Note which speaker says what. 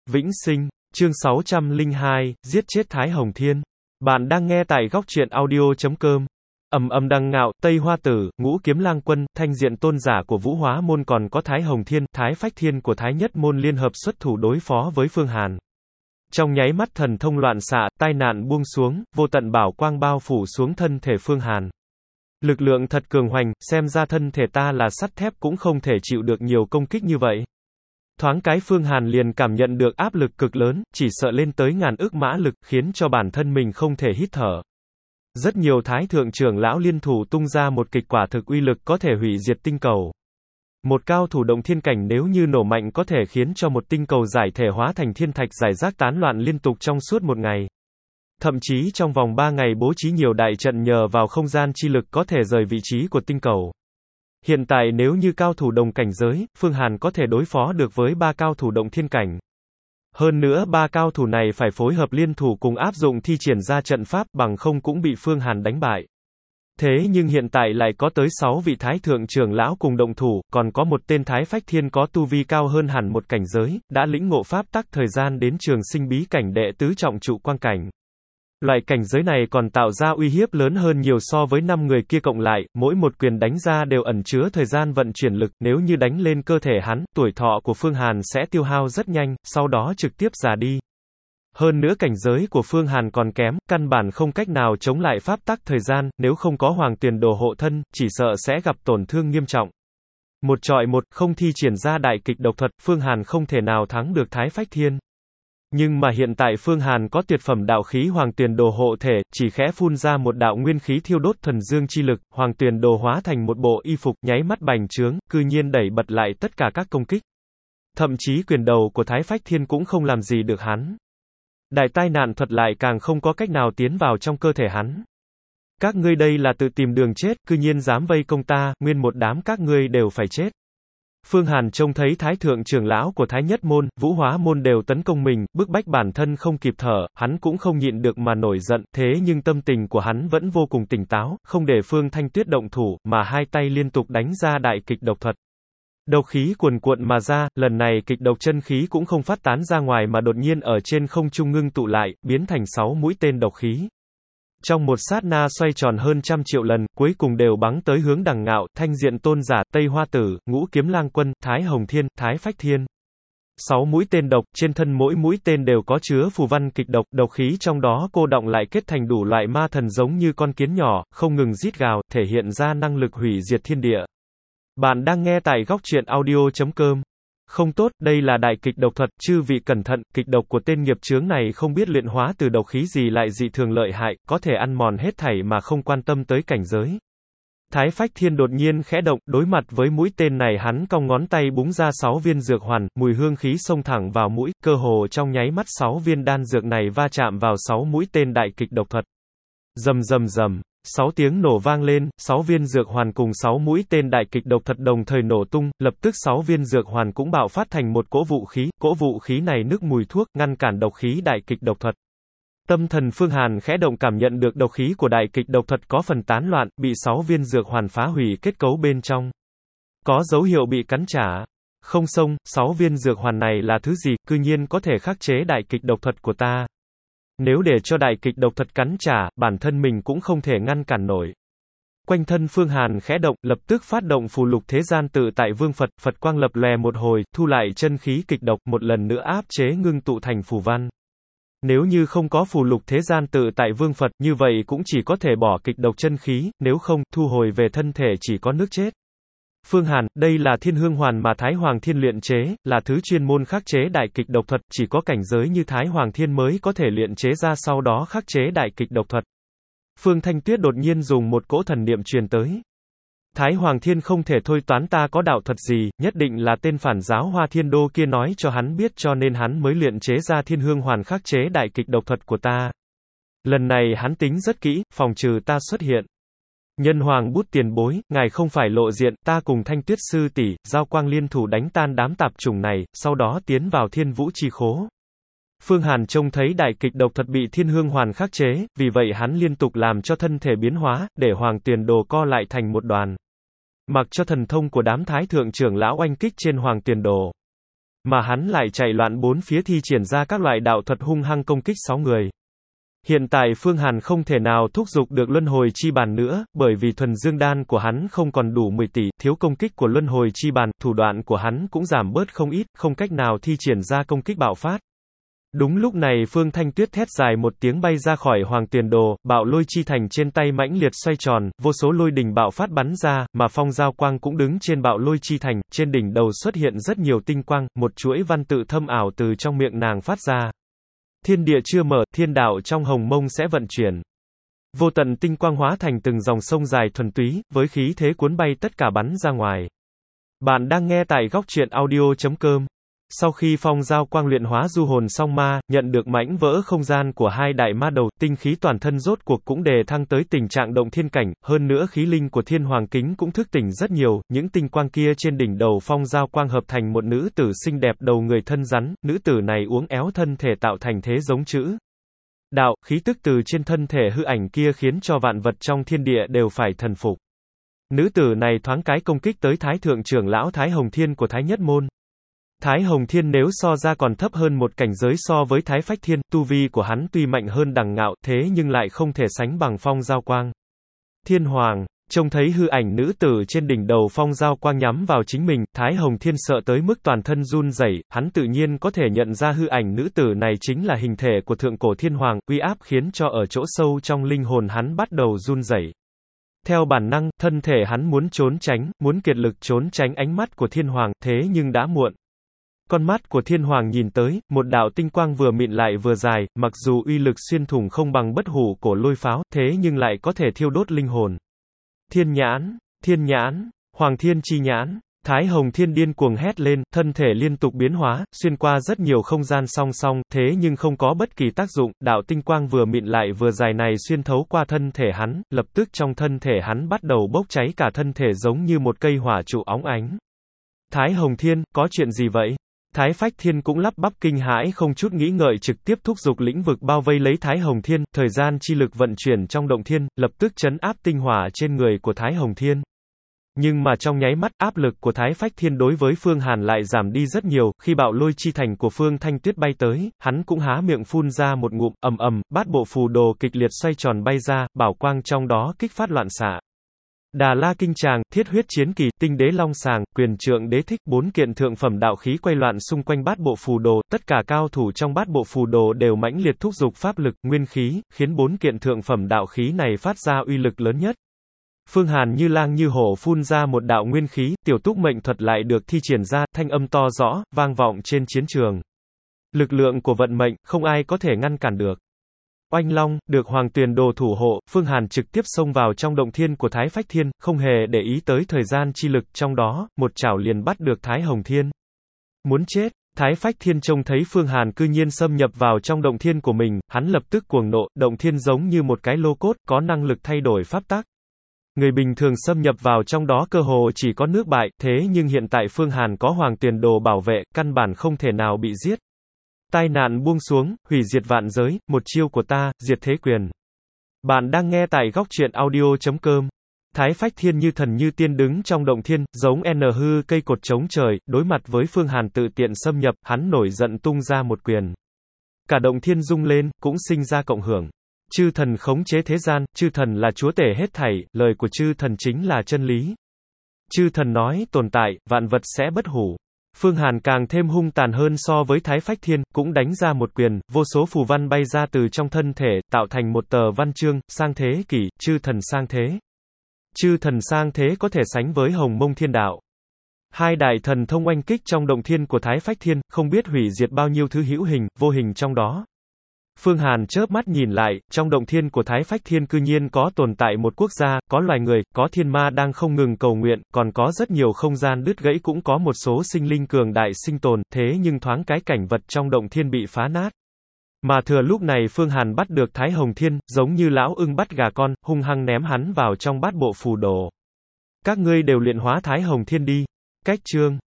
Speaker 1: Vĩnh sinh, chương 602, giết chết Thái Hồng Thiên. Bạn đang nghe tại góc truyện audio.com. Đằng ngạo, Tây Hoa Tử, Ngũ Kiếm Lang Quân, Thanh Diện Tôn giả của Vũ Hóa môn còn có Thái Hồng Thiên, Thái Phách Thiên của Thái Nhất môn liên hợp xuất thủ đối phó với Phương Hàn. Trong nháy mắt thần thông loạn xạ, tai nạn buông xuống, vô tận bảo quang bao phủ xuống thân thể Phương Hàn. Lực lượng thật cường hoành, xem ra thân thể ta là sắt thép cũng không thể chịu được nhiều công kích như vậy. Thoáng cái Phương Hàn liền cảm nhận được áp lực cực lớn, chỉ sợ lên tới ngàn ức mã lực, khiến cho bản thân mình không thể hít thở. Rất nhiều thái thượng trưởng lão liên thủ tung ra một kịch quả thực uy lực có thể hủy diệt tinh cầu. Một cao thủ động thiên cảnh nếu như nổ mạnh có thể khiến cho một tinh cầu giải thể hóa thành thiên thạch rải rác tán loạn liên tục trong suốt một ngày. Thậm chí trong vòng 3 ngày bố trí nhiều đại trận nhờ vào không gian chi lực có thể rời vị trí của tinh cầu. Hiện tại nếu như cao thủ đồng cảnh giới, Phương Hàn có thể đối phó được với 3 cao thủ động thiên cảnh. Hơn nữa 3 cao thủ này phải phối hợp liên thủ cùng áp dụng thi triển ra trận pháp bằng không cũng bị Phương Hàn đánh bại. Thế nhưng hiện tại lại có tới 6 vị thái thượng trưởng lão cùng động thủ, còn có một tên Thái Phách Thiên có tu vi cao hơn hẳn một cảnh giới, đã lĩnh ngộ pháp tắc thời gian đến trường sinh bí cảnh đệ tứ trọng trụ quang cảnh. Loại cảnh giới này còn tạo ra uy hiếp lớn hơn nhiều so với 5 người kia cộng lại, mỗi một quyền đánh ra đều ẩn chứa thời gian vận chuyển lực, nếu như đánh lên cơ thể hắn, tuổi thọ của Phương Hàn sẽ tiêu hao rất nhanh, sau đó trực tiếp già đi. Hơn nữa cảnh giới của Phương Hàn còn kém, căn bản không cách nào chống lại pháp tắc thời gian, nếu không có Hoàng Tuyền Đồ hộ thân, chỉ sợ sẽ gặp tổn thương nghiêm trọng. Một chọi một, không thi triển ra đại kịch độc thuật, Phương Hàn không thể nào thắng được Thái Phách Thiên. Nhưng mà hiện tại Phương Hàn có tuyệt phẩm đạo khí Hoàng Tuyền Đồ hộ thể, chỉ khẽ phun ra một đạo nguyên khí thiêu đốt thuần dương chi lực, Hoàng Tuyền Đồ hóa thành một bộ y phục, nháy mắt bành trướng, cư nhiên đẩy bật lại tất cả các công kích. Thậm chí quyền đầu của Thái Phách Thiên cũng không làm gì được hắn. Đại tai nạn thuật lại càng không có cách nào tiến vào trong cơ thể hắn. Các ngươi đây là tự tìm đường chết, cư nhiên dám vây công ta, nguyên một đám các ngươi đều phải chết. Phương Hàn trông thấy thái thượng trưởng lão của Thái Nhất môn, Vũ Hóa môn đều tấn công mình, bức bách bản thân không kịp thở, hắn cũng không nhịn được mà nổi giận, thế nhưng tâm tình của hắn vẫn vô cùng tỉnh táo, không để Phương Thanh Tuyết động thủ, mà hai tay liên tục đánh ra đại kịch độc thuật. Độc khí cuồn cuộn mà ra, lần này kịch độc chân khí cũng không phát tán ra ngoài mà đột nhiên ở trên không trung ngưng tụ lại, biến thành 6 mũi tên độc khí. Trong một sát na xoay tròn hơn 100 triệu lần, cuối cùng đều bắn tới hướng Đằng Ngạo, Thanh Diện Tôn giả, Tây Hoa Tử, Ngũ Kiếm Lang Quân, Thái Hồng Thiên, Thái Phách Thiên. 6 mũi tên độc, trên thân mỗi mũi tên đều có chứa phù văn kịch độc, độc khí trong đó cô đọng lại kết thành đủ loại ma thần giống như con kiến nhỏ, không ngừng rít gào, thể hiện ra năng lực hủy diệt thiên địa. Bạn đang nghe tại góc truyện audio.com. Không tốt, đây là đại kịch độc thuật, chư vị cẩn thận, kịch độc của tên nghiệp chướng này không biết luyện hóa từ độc khí gì lại dị thường lợi hại, có thể ăn mòn hết thảy mà không quan tâm tới cảnh giới. Thái Phách Thiên đột nhiên khẽ động, đối mặt với mũi tên này hắn cong ngón tay búng ra 6 viên dược hoàn, mùi hương khí xông thẳng vào mũi, cơ hồ trong nháy mắt 6 viên đan dược này va chạm vào 6 mũi tên đại kịch độc thuật. Rầm rầm rầm. 6 tiếng nổ vang lên, 6 viên dược hoàn cùng 6 mũi tên đại kịch độc thuật đồng thời nổ tung, lập tức 6 viên dược hoàn cũng bạo phát thành một cỗ vũ khí này nức mùi thuốc, ngăn cản độc khí đại kịch độc thuật. Tâm thần Phương Hàn khẽ động cảm nhận được độc khí của đại kịch độc thuật có phần tán loạn, bị 6 viên dược hoàn phá hủy kết cấu bên trong. Có dấu hiệu bị cắn trả. Không xông, 6 viên dược hoàn này là thứ gì, cư nhiên có thể khắc chế đại kịch độc thuật của ta. Nếu để cho đại kịch độc thuật cắn trả, bản thân mình cũng không thể ngăn cản nổi. Quanh thân Phương Hàn khẽ động, lập tức phát động phù lục thế gian tự tại vương Phật, Phật quang lập lòe một hồi, thu lại chân khí kịch độc, một lần nữa áp chế ngưng tụ thành phù văn. Nếu như không có phù lục thế gian tự tại vương Phật, như vậy cũng chỉ có thể bỏ kịch độc chân khí, nếu không, thu hồi về thân thể chỉ có nước chết. Phương Hàn, đây là Thiên Hương Hoàn mà Thái Hoàng Thiên luyện chế, là thứ chuyên môn khắc chế đại kịch độc thuật, chỉ có cảnh giới như Thái Hoàng Thiên mới có thể luyện chế ra sau đó khắc chế đại kịch độc thuật. Phương Thanh Tuyết đột nhiên dùng một cỗ thần niệm truyền tới. Thái Hoàng Thiên không thể thôi toán ta có đạo thuật gì, nhất định là tên phản giáo Hoa Thiên Đô kia nói cho hắn biết cho nên hắn mới luyện chế ra Thiên Hương Hoàn khắc chế đại kịch độc thuật của ta. Lần này hắn tính rất kỹ, phòng trừ ta xuất hiện. Nhân Hoàng Bút tiền bối, ngài không phải lộ diện, ta cùng Thanh Tuyết sư tỷ, giao quang liên thủ đánh tan đám tạp chủng này, sau đó tiến vào Thiên Vũ chi khố. Phương Hàn trông thấy đại kịch độc thuật bị Thiên Hương Hoàn khắc chế, vì vậy hắn liên tục làm cho thân thể biến hóa, để Hoàng Tuyền Đồ co lại thành một đoàn. Mặc cho thần thông của đám thái thượng trưởng lão oanh kích trên Hoàng Tuyền Đồ. mà hắn lại chạy loạn bốn phía thi triển ra các loại đạo thuật hung hăng công kích 6 người. Hiện tại Phương Hàn không thể nào thúc giục được luân hồi chi bàn nữa, bởi vì thuần dương đan của hắn không còn đủ 10 tỷ, thiếu công kích của luân hồi chi bàn, thủ đoạn của hắn cũng giảm bớt không ít, không cách nào thi triển ra công kích bạo phát. Đúng lúc này Phương Thanh Tuyết thét dài một tiếng bay ra khỏi Hoàng Tuyền Đồ, bạo lôi chi thành trên tay mãnh liệt xoay tròn, vô số lôi đỉnh bạo phát bắn ra, mà phong giao quang cũng đứng trên bạo lôi chi thành, trên đỉnh đầu xuất hiện rất nhiều tinh quang, một chuỗi văn tự thâm ảo từ trong miệng nàng phát ra. Thiên địa chưa mở, thiên đạo trong hồng mông sẽ vận chuyển. Vô tận tinh quang hóa thành từng dòng sông dài thuần túy, với khí thế cuốn bay tất cả bắn ra ngoài. Bạn đang nghe tại góc truyện audio.com. Sau khi phong giao quang luyện hóa du hồn song ma, nhận được mảnh vỡ không gian của hai đại ma đầu, tinh khí toàn thân rốt cuộc cũng đề thăng tới tình trạng động thiên cảnh, hơn nữa khí linh của thiên hoàng kính cũng thức tỉnh rất nhiều, những tinh quang kia trên đỉnh đầu phong giao quang hợp thành một nữ tử xinh đẹp đầu người thân rắn, nữ tử này uốn éo thân thể tạo thành thế giống chữ đạo, khí tức từ trên thân thể hư ảnh kia khiến cho vạn vật trong thiên địa đều phải thần phục. Nữ tử này thoáng cái công kích tới Thái Thượng trưởng lão Thái Hồng Thiên của Thái Nhất Môn. Thái Hồng Thiên nếu so ra còn thấp hơn một cảnh giới so với Thái Phách Thiên, tu vi của hắn tuy mạnh hơn Đằng Ngạo, thế nhưng lại không thể sánh bằng phong giao quang. Thiên Hoàng, trông thấy hư ảnh nữ tử trên đỉnh đầu phong giao quang nhắm vào chính mình, Thái Hồng Thiên sợ tới mức toàn thân run rẩy, hắn tự nhiên có thể nhận ra hư ảnh nữ tử này chính là hình thể của thượng cổ Thiên Hoàng, uy áp khiến cho ở chỗ sâu trong linh hồn hắn bắt đầu run rẩy. Theo bản năng, thân thể hắn muốn trốn tránh, muốn kiệt lực trốn tránh ánh mắt của Thiên Hoàng, thế nhưng đã muộn. Con mắt của Thiên Hoàng nhìn tới, một đạo tinh quang vừa mịn lại vừa dài, mặc dù uy lực xuyên thủng không bằng bất hủ cổ lôi pháo, thế nhưng lại có thể thiêu đốt linh hồn. Thiên nhãn, Hoàng Thiên chi nhãn, Thái Hồng Thiên điên cuồng hét lên, thân thể liên tục biến hóa, xuyên qua rất nhiều không gian song song, thế nhưng không có bất kỳ tác dụng, đạo tinh quang vừa mịn lại vừa dài này xuyên thấu qua thân thể hắn, lập tức trong thân thể hắn bắt đầu bốc cháy cả thân thể giống như một cây hỏa trụ óng ánh. Thái Hồng Thiên, có chuyện gì vậy? Thái Phách Thiên cũng lắp bắp kinh hãi không chút nghĩ ngợi trực tiếp thúc giục lĩnh vực bao vây lấy Thái Hồng Thiên, thời gian chi lực vận chuyển trong động thiên, lập tức trấn áp tinh hỏa trên người của Thái Hồng Thiên. Nhưng mà trong nháy mắt, áp lực của Thái Phách Thiên đối với Phương Hàn lại giảm đi rất nhiều, khi bạo lôi chi thành của Phương Thanh Tuyết bay tới, hắn cũng há miệng phun ra một ngụm, ầm ầm, bát bộ phù đồ kịch liệt xoay tròn bay ra, bảo quang trong đó kích phát loạn xạ. Đà La Kinh Tràng, Thiết Huyết Chiến Kỳ, Tinh Đế Long Sàng, Quyền Trượng Đế Thích, 4 kiện thượng phẩm đạo khí quay loạn xung quanh bát bộ phù đồ, tất cả cao thủ trong bát bộ phù đồ đều mãnh liệt thúc giục pháp lực, nguyên khí, khiến 4 kiện thượng phẩm đạo khí này phát ra uy lực lớn nhất. Phương Hàn như lang như hổ phun ra một đạo nguyên khí, tiểu túc mệnh thuật lại được thi triển ra, thanh âm to rõ, vang vọng trên chiến trường. Lực lượng của vận mệnh, không ai có thể ngăn cản được. Oanh Long, được Hoàng Tuyền Đồ thủ hộ, Phương Hàn trực tiếp xông vào trong động thiên của Thái Phách Thiên, không hề để ý tới thời gian chi lực trong đó, một chảo liền bắt được Thái Hồng Thiên. Muốn chết, Thái Phách Thiên trông thấy Phương Hàn cư nhiên xâm nhập vào trong động thiên của mình, hắn lập tức cuồng nộ, động thiên giống như một cái lô cốt, có năng lực thay đổi pháp tắc. Người bình thường xâm nhập vào trong đó cơ hồ chỉ có nước bại, thế nhưng hiện tại Phương Hàn có Hoàng Tuyền Đồ bảo vệ, căn bản không thể nào bị giết. Tai nạn buông xuống, hủy diệt vạn giới, một chiêu của ta, diệt thế quyền. Bạn đang nghe tại góc truyện audio.com. Thái Phách Thiên như thần như tiên đứng trong động thiên, giống hư cây cột chống trời, đối mặt với Phương Hàn tự tiện xâm nhập, hắn nổi giận tung ra một quyền. Cả động thiên rung lên, cũng sinh ra cộng hưởng. Chư thần khống chế thế gian, chư thần là chúa tể hết thảy, lời của chư thần chính là chân lý. Chư thần nói, tồn tại, vạn vật sẽ bất hủ. Phương Hàn càng thêm hung tàn hơn so với Thái Phách Thiên, cũng đánh ra một quyền, vô số phù văn bay ra từ trong thân thể, tạo thành một tờ văn chương, sang thế kỷ, chư thần sang thế. Chư thần sang thế có thể sánh với Hồng Mông Thiên Đạo. Hai đại thần thông oanh kích trong động thiên của Thái Phách Thiên, không biết hủy diệt bao nhiêu thứ hữu hình, vô hình trong đó. Phương Hàn chớp mắt nhìn lại, trong động thiên của Thái Phách Thiên cư nhiên có tồn tại một quốc gia, có loài người, có thiên ma đang không ngừng cầu nguyện, còn có rất nhiều không gian đứt gãy cũng có một số sinh linh cường đại sinh tồn, thế nhưng thoáng cái cảnh vật trong động thiên bị phá nát. Mà thừa lúc này Phương Hàn bắt được Thái Hồng Thiên, giống như lão ưng bắt gà con, hung hăng ném hắn vào trong bát bộ phù đồ. Các ngươi đều luyện hóa Thái Hồng Thiên đi. Cách chương